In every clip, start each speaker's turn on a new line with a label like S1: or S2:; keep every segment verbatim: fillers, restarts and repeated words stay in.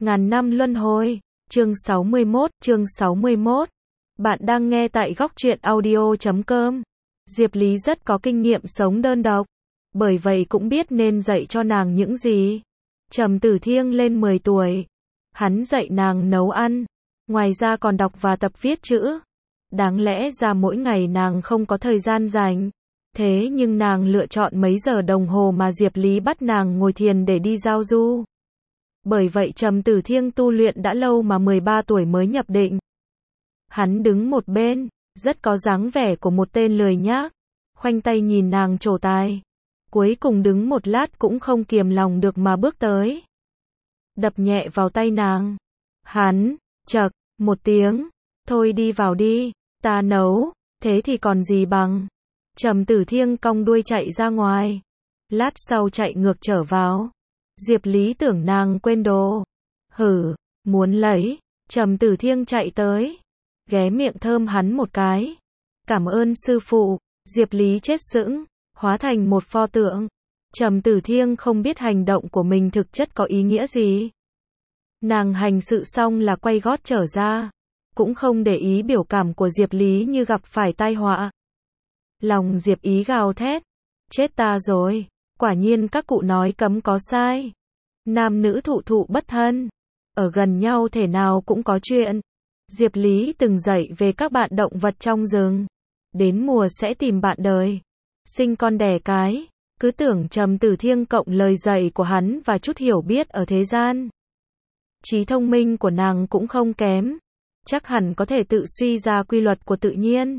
S1: Ngàn năm luân hồi. Chương sáu mươi mốt, chương sáu mươi mốt. Bạn đang nghe tại góc truyện audio chấm com. Diệp Lý rất có kinh nghiệm sống đơn độc, bởi vậy cũng biết nên dạy cho nàng những gì. Trầm Tử Thiêng lên mười tuổi, hắn dạy nàng nấu ăn, ngoài ra còn đọc và tập viết chữ. Đáng lẽ ra mỗi ngày nàng không có thời gian rảnh, thế nhưng nàng lựa chọn mấy giờ đồng hồ mà Diệp Lý bắt nàng ngồi thiền để đi giao du. Bởi vậy Trầm Tử Thiêng tu luyện đã lâu mà mười ba tuổi mới nhập định. Hắn đứng một bên, rất có dáng vẻ của một tên lười nhác, khoanh tay nhìn nàng trổ tài. Cuối cùng đứng một lát cũng không kiềm lòng được mà bước tới, đập nhẹ vào tay nàng. Hắn, chậc, một tiếng, thôi đi vào đi, ta nấu, thế thì còn gì bằng. Trầm Tử Thiêng cong đuôi chạy ra ngoài, lát sau chạy ngược trở vào. Diệp Lý tưởng nàng quên đồ. Hử, muốn lấy. Trầm Tử Thiêng chạy tới, ghé miệng thơm hắn một cái. Cảm ơn sư phụ. Diệp Lý chết sững, hóa thành một pho tượng. Trầm Tử Thiêng không biết hành động của mình thực chất có ý nghĩa gì. Nàng hành sự xong là quay gót trở ra, cũng không để ý biểu cảm của Diệp Lý như gặp phải tai họa. Lòng Diệp Ý gào thét, chết ta rồi. Quả nhiên các cụ nói cấm có sai. Nam nữ thụ thụ bất thân, ở gần nhau thể nào cũng có chuyện. Diệp Lý từng dạy về các bạn động vật trong rừng, đến mùa sẽ tìm bạn đời, sinh con đẻ cái. Cứ tưởng Trầm Tử Thiêng cộng lời dạy của hắn và chút hiểu biết ở thế gian, trí thông minh của nàng cũng không kém, chắc hẳn có thể tự suy ra quy luật của tự nhiên.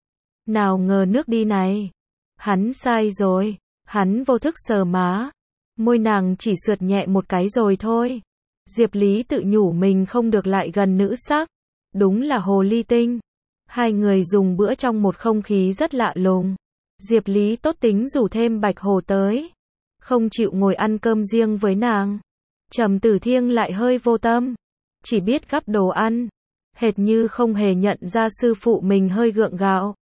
S1: Nào ngờ nước đi này, hắn sai rồi. Hắn vô thức sờ má, môi nàng chỉ sượt nhẹ một cái rồi thôi. Diệp Lý tự nhủ mình không được lại gần nữ sắc, đúng là hồ ly tinh. Hai người dùng bữa trong một không khí rất lạ lùng. Diệp Lý tốt tính rủ thêm Bạch Hổ tới, không chịu ngồi ăn cơm riêng với nàng. Trầm Tử Thiêng lại hơi vô tâm, chỉ biết gắp đồ ăn, hệt như không hề nhận ra sư phụ mình hơi gượng gạo.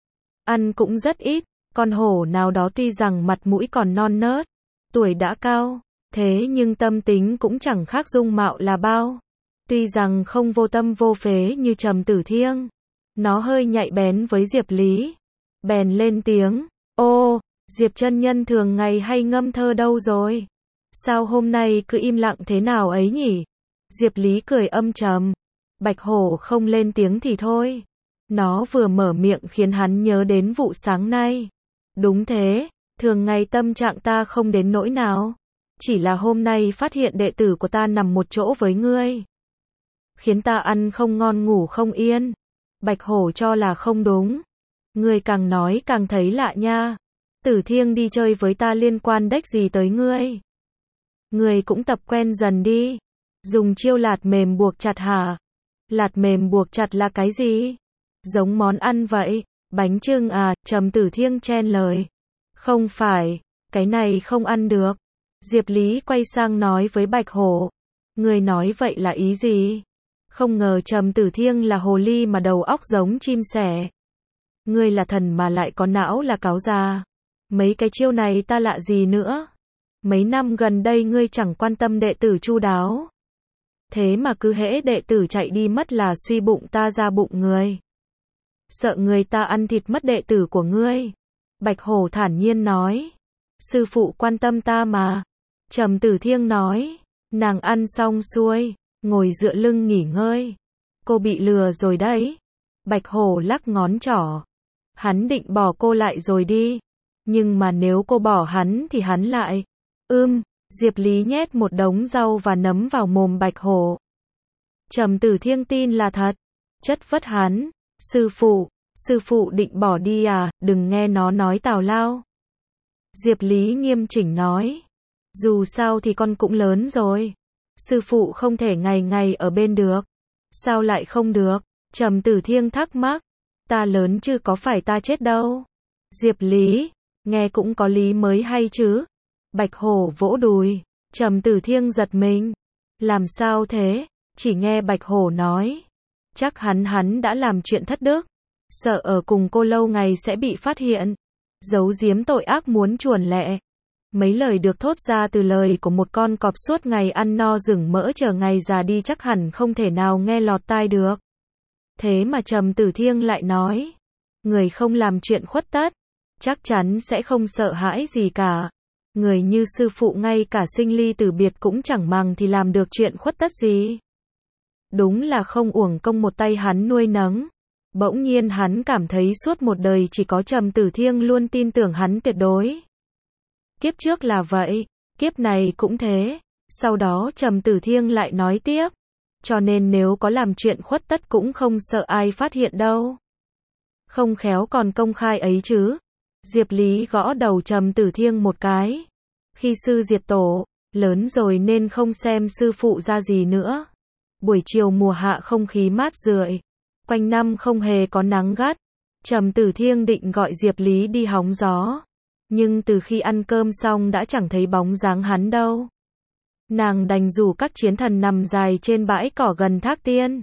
S1: Ăn cũng rất ít. Con hổ nào đó tuy rằng mặt mũi còn non nớt, tuổi đã cao, thế nhưng tâm tính cũng chẳng khác dung mạo là bao. Tuy rằng không vô tâm vô phế như Trầm Tử Thiêng, nó hơi nhạy bén với Diệp Lý. Bèn lên tiếng, ô, Diệp chân nhân thường ngày hay ngâm thơ đâu rồi? Sao hôm nay cứ im lặng thế nào ấy nhỉ? Diệp Lý cười âm trầm. Bạch Hổ không lên tiếng thì thôi. Nó vừa mở miệng khiến hắn nhớ đến vụ sáng nay. Đúng thế, thường ngày tâm trạng ta không đến nỗi nào. Chỉ là hôm nay phát hiện đệ tử của ta nằm một chỗ với ngươi, khiến ta ăn không ngon ngủ không yên. Bạch Hổ cho là không đúng. Ngươi càng nói càng thấy lạ nha. Tử Thiêng đi chơi với ta liên quan đếch gì tới ngươi. Ngươi cũng tập quen dần đi. Dùng chiêu lạt mềm buộc chặt hả? Lạt mềm buộc chặt là cái gì? Giống món ăn vậy. Bánh chưng à? Trầm Tử Thiêng chen lời. Không phải, cái này không ăn được. Diệp Lý quay sang nói với Bạch Hổ. Người nói vậy là ý gì? Không ngờ Trầm Tử Thiêng là hồ ly mà đầu óc giống chim sẻ. Ngươi là thần mà lại có não là cáo già. Mấy cái chiêu này ta lạ gì nữa? Mấy năm gần đây ngươi chẳng quan tâm đệ tử chu đáo. Thế mà cứ hễ đệ tử chạy đi mất là suy bụng ta ra bụng người. Sợ người ta ăn thịt mất đệ tử của ngươi. Bạch Hổ thản nhiên nói. Sư phụ quan tâm ta mà. Trầm Tử Thiêng nói. Nàng ăn xong xuôi, ngồi dựa lưng nghỉ ngơi. Cô bị lừa rồi đấy. Bạch Hổ lắc ngón trỏ. Hắn định bỏ cô lại rồi đi. Nhưng mà nếu cô bỏ hắn thì hắn lại. Ưm, Diệp Lý nhét một đống rau và nấm vào mồm Bạch Hổ. Trầm Tử Thiêng tin là thật. Chất vấn hắn. Sư phụ, sư phụ định bỏ đi à? Đừng nghe nó nói tào lao. Diệp Lý nghiêm chỉnh nói. Dù sao thì con cũng lớn rồi. Sư phụ không thể ngày ngày ở bên được. Sao lại không được? Trầm Tử Thiêng thắc mắc. Ta lớn chứ có phải ta chết đâu. Diệp Lý, nghe cũng có lý mới hay chứ. Bạch Hổ vỗ đùi. Trầm Tử Thiêng giật mình. Làm sao thế? Chỉ nghe Bạch Hổ nói. Chắc hắn hắn đã làm chuyện thất đức. Sợ ở cùng cô lâu ngày sẽ bị phát hiện. Giấu giếm tội ác muốn chuồn lẹ. Mấy lời được thốt ra từ lời của một con cọp suốt ngày ăn no rừng mỡ chờ ngày già đi chắc hẳn không thể nào nghe lọt tai được. Thế mà Trầm Tử Thiêng lại nói, người không làm chuyện khuất tất, chắc chắn sẽ không sợ hãi gì cả. Người như sư phụ ngay cả sinh ly tử biệt cũng chẳng màng thì làm được chuyện khuất tất gì. Đúng là không uổng công một tay hắn nuôi nấng. Bỗng nhiên hắn cảm thấy suốt một đời chỉ có Trầm Tử Thiêng luôn tin tưởng hắn tuyệt đối. Kiếp trước là vậy, kiếp này cũng thế. Sau đó Trầm Tử Thiêng lại nói tiếp, cho nên nếu có làm chuyện khuất tất cũng không sợ ai phát hiện đâu. Không khéo còn công khai ấy chứ. Diệp Lý gõ đầu Trầm Tử Thiêng một cái. Khi sư diệt tổ, lớn rồi nên không xem sư phụ ra gì nữa. Buổi chiều mùa hạ không khí mát rượi, quanh năm không hề có nắng gắt. Trầm Tử Thiêng định gọi Diệp Lý đi hóng gió, nhưng từ khi ăn cơm xong đã chẳng thấy bóng dáng hắn đâu. Nàng đành rủ các chiến thần nằm dài trên bãi cỏ gần thác tiên.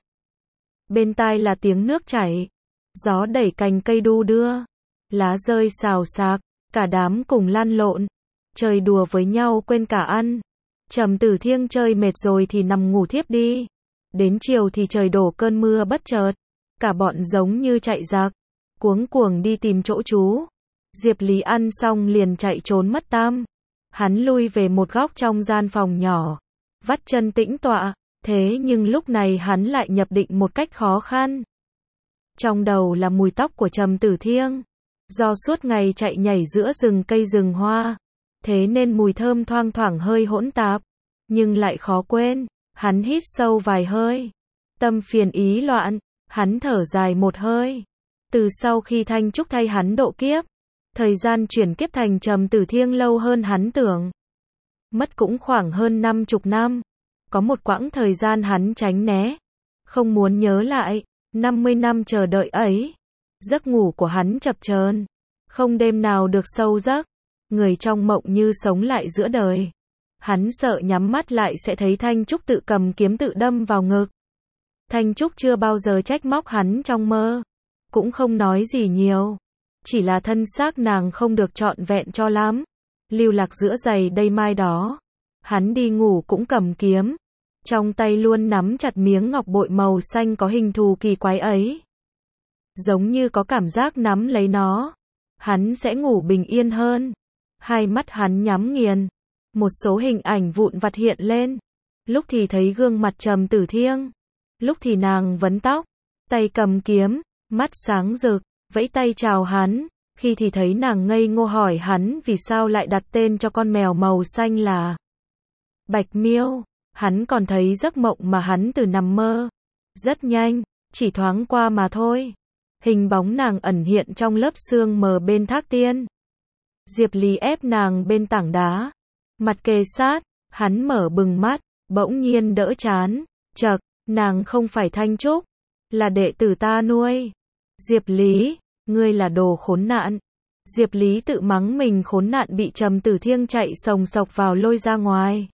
S1: Bên tai là tiếng nước chảy, gió đẩy cành cây đu đưa, lá rơi xào xạc, cả đám cùng lăn lộn, chơi đùa với nhau quên cả ăn. Trầm Tử Thiêng chơi mệt rồi thì nằm ngủ thiếp đi. Đến chiều thì trời đổ cơn mưa bất chợt, cả bọn giống như chạy giặc, cuống cuồng đi tìm chỗ trú. Diệp Lý ăn xong liền chạy trốn mất tăm. Hắn lui về một góc trong gian phòng nhỏ, vắt chân tĩnh tọa, thế nhưng lúc này hắn lại nhập định một cách khó khăn. Trong đầu là mùi tóc của Trầm Tử Thiêng, do suốt ngày chạy nhảy giữa rừng cây rừng hoa, thế nên mùi thơm thoang thoảng hơi hỗn tạp, nhưng lại khó quên. Hắn hít sâu vài hơi, tâm phiền ý loạn, hắn thở dài một hơi. Từ sau khi Thanh Trúc thay hắn độ kiếp, thời gian chuyển kiếp thành Trầm Tử Thiêng lâu hơn hắn tưởng. Mất cũng khoảng hơn năm chục năm. Có một quãng thời gian hắn tránh né, không muốn nhớ lại, năm mươi năm chờ đợi ấy. Giấc ngủ của hắn chập chờn, không đêm nào được sâu giấc, người trong mộng như sống lại giữa đời. Hắn sợ nhắm mắt lại sẽ thấy Thanh Trúc tự cầm kiếm tự đâm vào ngực. Thanh Trúc chưa bao giờ trách móc hắn trong mơ, cũng không nói gì nhiều, chỉ là thân xác nàng không được trọn vẹn cho lắm, lưu lạc giữa giày đây mai đó. Hắn đi ngủ cũng cầm kiếm, trong tay luôn nắm chặt miếng ngọc bội màu xanh có hình thù kỳ quái ấy. Giống như có cảm giác nắm lấy nó, hắn sẽ ngủ bình yên hơn. Hai mắt hắn nhắm nghiền, một số hình ảnh vụn vặt hiện lên. Lúc thì thấy gương mặt Trầm Tử Thiêng, lúc thì nàng vấn tóc, tay cầm kiếm, mắt sáng rực, vẫy tay chào hắn. Khi thì thấy nàng ngây ngô hỏi hắn vì sao lại đặt tên cho con mèo màu xanh là Bạch Miêu. Hắn còn thấy giấc mộng mà hắn từ nằm mơ. Rất nhanh, chỉ thoáng qua mà thôi. Hình bóng nàng ẩn hiện trong lớp sương mờ bên thác tiên. Diệp Lý ép nàng bên tảng đá, mặt kề sát, hắn mở bừng mắt, bỗng nhiên đỡ chán. Chậc, nàng không phải Thanh Trúc, là đệ tử ta nuôi. Diệp Lý, ngươi là đồ khốn nạn. Diệp Lý tự mắng mình khốn nạn bị Trầm Tử Thiêng chạy sồng sộc vào lôi ra ngoài.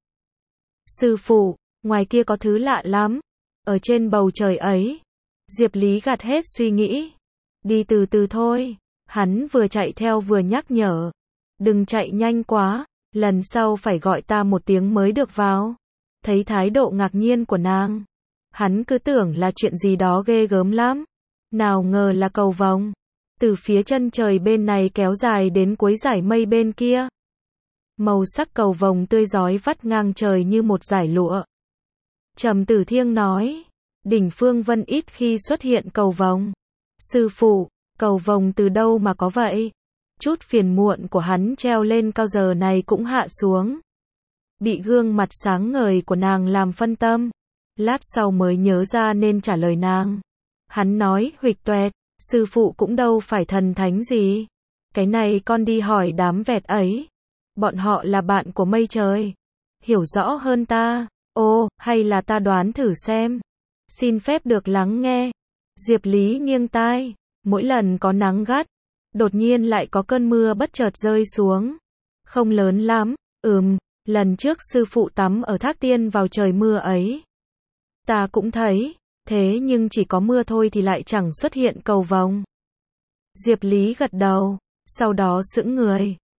S1: Sư phụ, ngoài kia có thứ lạ lắm, ở trên bầu trời ấy. Diệp Lý gạt hết suy nghĩ, đi từ từ thôi. Hắn vừa chạy theo vừa nhắc nhở, đừng chạy nhanh quá, lần sau phải gọi ta một tiếng mới được vào. Thấy thái độ ngạc nhiên của nàng, hắn cứ tưởng là chuyện gì đó ghê gớm lắm, nào ngờ là cầu vồng, từ phía chân trời bên này kéo dài đến cuối dải mây bên kia. Màu sắc cầu vồng tươi rói vắt ngang trời như một dải lụa. Trầm Tử Thiêng nói, đỉnh Phương Vân ít khi xuất hiện cầu vồng. Sư phụ, cầu vồng từ đâu mà có vậy? Chút phiền muộn của hắn treo lên cao giờ này cũng hạ xuống. Bị gương mặt sáng ngời của nàng làm phân tâm. Lát sau mới nhớ ra nên trả lời nàng. Hắn nói huỵch toẹt, sư phụ cũng đâu phải thần thánh gì. Cái này con đi hỏi đám vẹt ấy. Bọn họ là bạn của mây trời, hiểu rõ hơn ta. Ô, hay là ta đoán thử xem. Xin phép được lắng nghe. Diệp Lý nghiêng tai. Mỗi lần có nắng gắt, đột nhiên lại có cơn mưa bất chợt rơi xuống. Không lớn lắm, ừm, lần trước sư phụ tắm ở thác tiên vào trời mưa ấy. Ta cũng thấy, thế nhưng chỉ có mưa thôi thì lại chẳng xuất hiện cầu vồng. Diệp Lý gật đầu, sau đó sững người.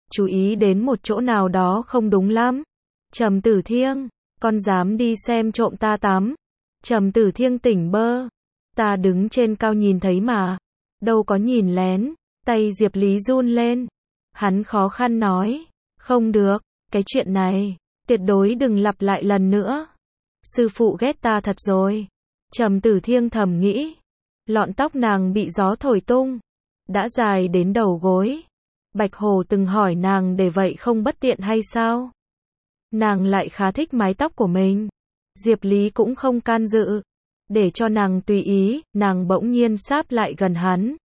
S1: chú ý đến một chỗ nào đó không đúng lắm. Trầm Tử Thiêng, con dám đi xem trộm ta tắm. Trầm Tử Thiêng tỉnh bơ. Ta đứng trên cao nhìn thấy mà. Đâu có nhìn lén. Tay Diệp Lý run lên. Hắn khó khăn nói. Không được, cái chuyện này, tuyệt đối đừng lặp lại lần nữa. Sư phụ ghét ta thật rồi. Trầm Tử Thiêng thầm nghĩ. Lọn tóc nàng bị gió thổi tung. Đã dài đến đầu gối. Bạch Hồ từng hỏi nàng để vậy không bất tiện hay sao? Nàng lại khá thích mái tóc của mình. Diệp Lý cũng không can dự. Để cho nàng tùy ý, nàng bỗng nhiên sáp lại gần hắn.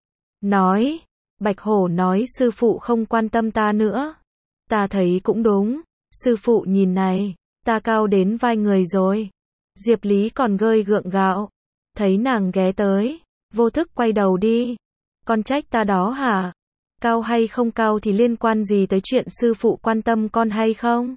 S1: Nói, Bạch Hổ nói sư phụ không quan tâm ta nữa. Ta thấy cũng đúng, sư phụ nhìn này, ta cao đến vai người rồi. Diệp Lý còn gơi gượng gạo. Thấy nàng ghé tới, vô thức quay đầu đi. Con trách ta đó hả? Cao hay không cao thì liên quan gì tới chuyện sư phụ quan tâm con hay không?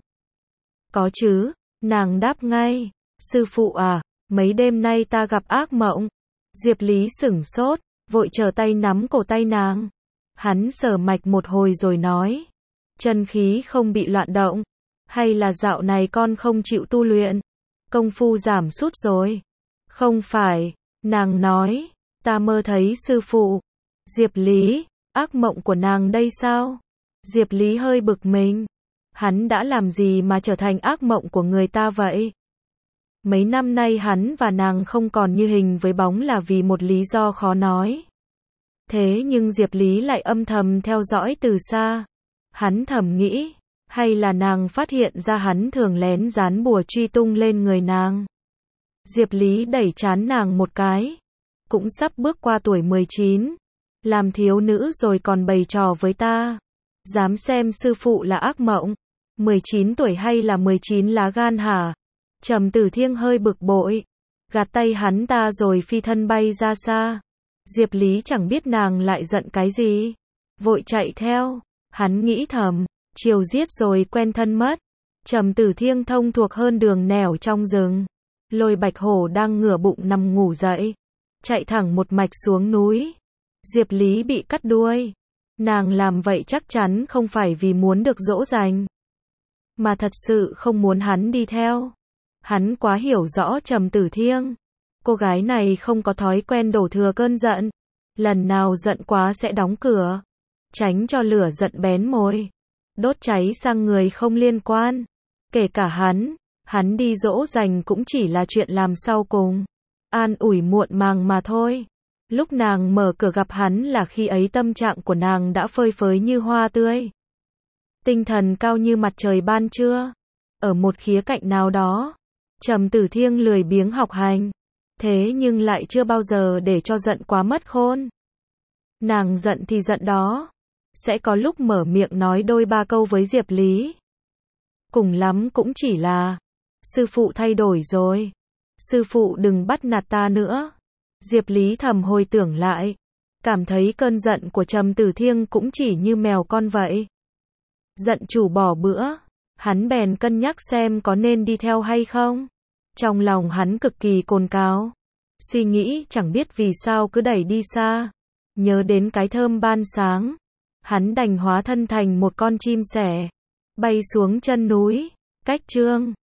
S1: Có chứ, nàng đáp ngay. Sư phụ à, mấy đêm nay ta gặp ác mộng. Diệp Lý sửng sốt, vội trở tay nắm cổ tay nàng. Hắn sờ mạch một hồi rồi nói. Chân khí không bị loạn động. Hay là dạo này con không chịu tu luyện? Công phu giảm sút rồi. Không phải, nàng nói. Ta mơ thấy sư phụ. Diệp Lý, ác mộng của nàng đây sao? Diệp Lý hơi bực mình. Hắn đã làm gì mà trở thành ác mộng của người ta vậy? Mấy năm nay hắn và nàng không còn như hình với bóng là vì một lý do khó nói. Thế nhưng Diệp Lý lại âm thầm theo dõi từ xa. Hắn thầm nghĩ, hay là nàng phát hiện ra hắn thường lén dán bùa truy tung lên người nàng. Diệp Lý đẩy trán nàng một cái. Cũng sắp bước qua tuổi mười chín. Làm thiếu nữ rồi còn bày trò với ta. Dám xem sư phụ là ác mộng. mười chín tuổi hay là mười chín lá gan hả? Trầm Tử Thiêng hơi bực bội. Gạt tay hắn ta rồi phi thân bay ra xa. Diệp Lý chẳng biết nàng lại giận cái gì. Vội chạy theo. Hắn nghĩ thầm. Chiều giết rồi quen thân mất. Trầm Tử Thiêng thông thuộc hơn đường nẻo trong rừng. Lôi Bạch Hổ đang ngửa bụng nằm ngủ dậy. Chạy thẳng một mạch xuống núi. Diệp Lý bị cắt đuôi. Nàng làm vậy chắc chắn không phải vì muốn được dỗ dành. Mà thật sự không muốn hắn đi theo. Hắn quá hiểu rõ Trầm Tử Thiêng. Cô gái này không có thói quen đổ thừa cơn giận. Lần nào giận quá sẽ đóng cửa. Tránh cho lửa giận bén mồi. Đốt cháy sang người không liên quan. Kể cả hắn. Hắn đi dỗ dành cũng chỉ là chuyện làm sau cùng. An ủi muộn màng mà thôi. Lúc nàng mở cửa gặp hắn là khi ấy tâm trạng của nàng đã phơi phới như hoa tươi. Tinh thần cao như mặt trời ban trưa. Ở một khía cạnh nào đó, Trầm Tử Thiêng lười biếng học hành. Thế nhưng lại chưa bao giờ để cho giận quá mất khôn. Nàng giận thì giận đó. Sẽ có lúc mở miệng nói đôi ba câu với Diệp Lý. Cùng lắm cũng chỉ là, sư phụ thay đổi rồi. Sư phụ đừng bắt nạt ta nữa. Diệp Lý thầm hồi tưởng lại. Cảm thấy cơn giận của Trầm Tử Thiêng cũng chỉ như mèo con vậy. Giận chủ bỏ bữa. Hắn bèn cân nhắc xem có nên đi theo hay không. Trong lòng hắn cực kỳ cồn cào. Suy nghĩ chẳng biết vì sao cứ đẩy đi xa. Nhớ đến cái thơm ban sáng. Hắn đành hóa thân thành một con chim sẻ. Bay xuống chân núi. Cách chương